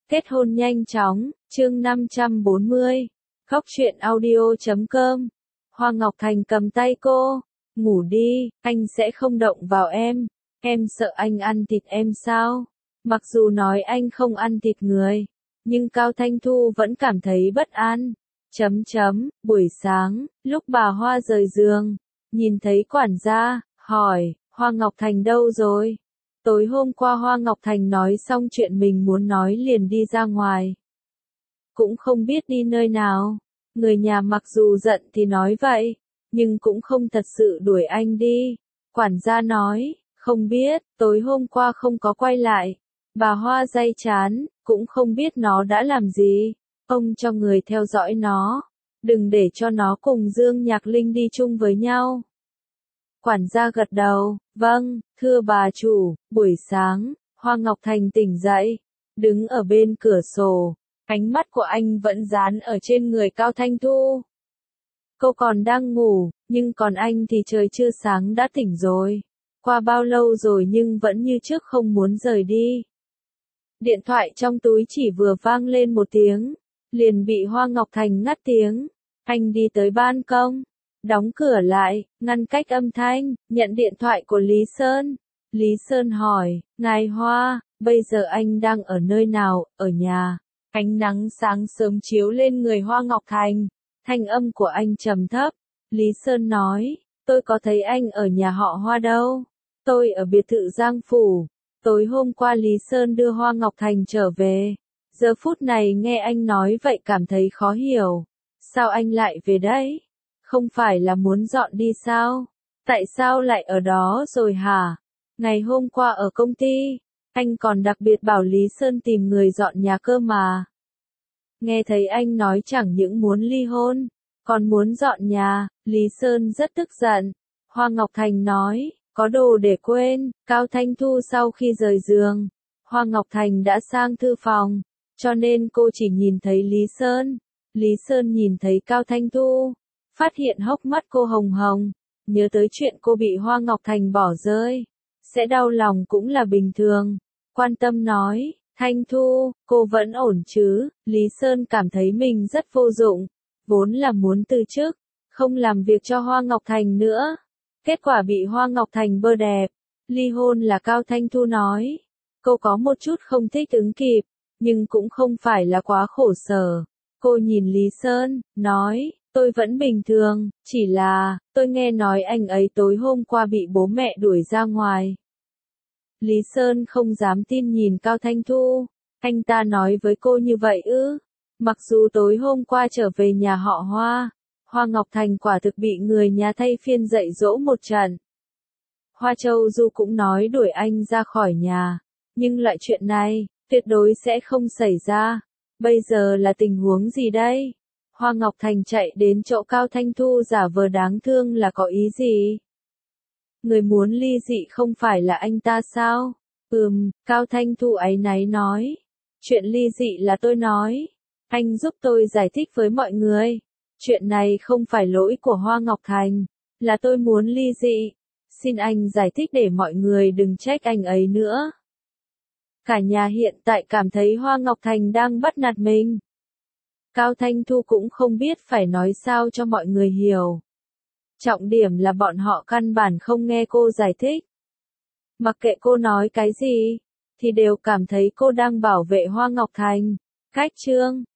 Kết hôn nhanh chóng, chương 540. Khóc chuyện audio.com. Hoa Ngọc Thành cầm tay cô. Ngủ đi, anh sẽ không động vào em sợ anh ăn thịt em sao? Mặc dù nói anh không ăn thịt người, nhưng Cao Thanh Thu vẫn cảm thấy bất an. Buổi sáng, lúc bà Hoa rời giường, nhìn thấy quản gia, hỏi, Hoa Ngọc Thành đâu rồi? Tối hôm qua Hoa Ngọc Thành nói xong chuyện mình muốn nói liền đi ra ngoài. Cũng không biết đi nơi nào. Người nhà mặc dù giận thì nói vậy, nhưng cũng không thật sự đuổi anh đi. Quản gia nói, không biết, tối hôm qua không có quay lại. Bà Hoa day chán, cũng không biết nó đã làm gì. Ông cho người theo dõi nó. Đừng để cho nó cùng Dương Nhạc Linh đi chung với nhau. Quản gia gật đầu, vâng, thưa bà chủ. Buổi sáng, Hoa Ngọc Thành tỉnh dậy, đứng ở bên cửa sổ, ánh mắt của anh vẫn dán ở trên người Cao Thanh Thu. Cô còn đang ngủ, nhưng còn anh thì trời chưa sáng đã tỉnh rồi. Qua bao lâu rồi nhưng vẫn như trước không muốn rời đi. Điện thoại trong túi chỉ vừa vang lên một tiếng, liền bị Hoa Ngọc Thành ngắt tiếng. Anh đi tới ban công, đóng cửa lại, ngăn cách âm thanh, nhận điện thoại của Lý Sơn. Lý Sơn hỏi, ngài Hoa, bây giờ anh đang ở nơi nào, ở nhà? Ánh nắng sáng sớm chiếu lên người Hoa Ngọc Thành, thanh âm của anh trầm thấp. Lý Sơn nói, tôi có thấy anh ở nhà họ Hoa đâu, tôi ở biệt thự Giang Phủ. Tối hôm qua Lý Sơn đưa Hoa Ngọc Thành trở về, giờ phút này nghe anh nói vậy cảm thấy khó hiểu. Sao anh lại về đấy? Không phải là muốn dọn đi sao? Tại sao lại ở đó rồi hả? Ngày hôm qua ở công ty, anh còn đặc biệt bảo Lý Sơn tìm người dọn nhà cơ mà. Nghe thấy anh nói chẳng những muốn ly hôn, còn muốn dọn nhà, Lý Sơn rất tức giận. Hoa Ngọc Thành nói, có đồ để quên. Cao Thanh Thu sau khi rời giường, Hoa Ngọc Thành đã sang thư phòng, cho nên cô chỉ nhìn thấy Lý Sơn. Lý Sơn nhìn thấy Cao Thanh Thu, phát hiện hốc mắt cô hồng hồng, nhớ tới chuyện cô bị Hoa Ngọc Thành bỏ rơi, sẽ đau lòng cũng là bình thường. Quan tâm nói, Thanh Thu, cô vẫn ổn chứ? Lý Sơn cảm thấy mình rất vô dụng, vốn là muốn từ chức, không làm việc cho Hoa Ngọc Thành nữa. Kết quả bị Hoa Ngọc Thành bơ đẹp. Ly hôn là Cao Thanh Thu nói. Cô có một chút không thích ứng kịp, nhưng cũng không phải là quá khổ sở. Cô nhìn Lý Sơn, nói, tôi vẫn bình thường, chỉ là, tôi nghe nói anh ấy tối hôm qua bị bố mẹ đuổi ra ngoài. Lý Sơn không dám tin nhìn Cao Thanh Thu, anh ta nói với cô như vậy ư? Mặc dù tối hôm qua trở về nhà họ Hoa, Hoa Ngọc Thành quả thực bị người nhà thay phiên dạy dỗ một trận. Hoa Châu Du cũng nói đuổi anh ra khỏi nhà, nhưng loại chuyện này, tuyệt đối sẽ không xảy ra. Bây giờ là tình huống gì đây? Hoa Ngọc Thành chạy đến chỗ Cao Thanh Thu giả vờ đáng thương là có ý gì? Người muốn ly dị không phải là anh ta sao? Cao Thanh Thu áy náy nói. Chuyện ly dị là tôi nói. Anh giúp tôi giải thích với mọi người. Chuyện này không phải lỗi của Hoa Ngọc Thành, là tôi muốn ly dị. Xin anh giải thích để mọi người đừng trách anh ấy nữa. Cả nhà hiện tại cảm thấy Hoa Ngọc Thành đang bắt nạt mình. Cao Thanh Thu cũng không biết phải nói sao cho mọi người hiểu. Trọng điểm là bọn họ căn bản không nghe cô giải thích. Mặc kệ cô nói cái gì, thì đều cảm thấy cô đang bảo vệ Hoa Ngọc Thành. Cách chương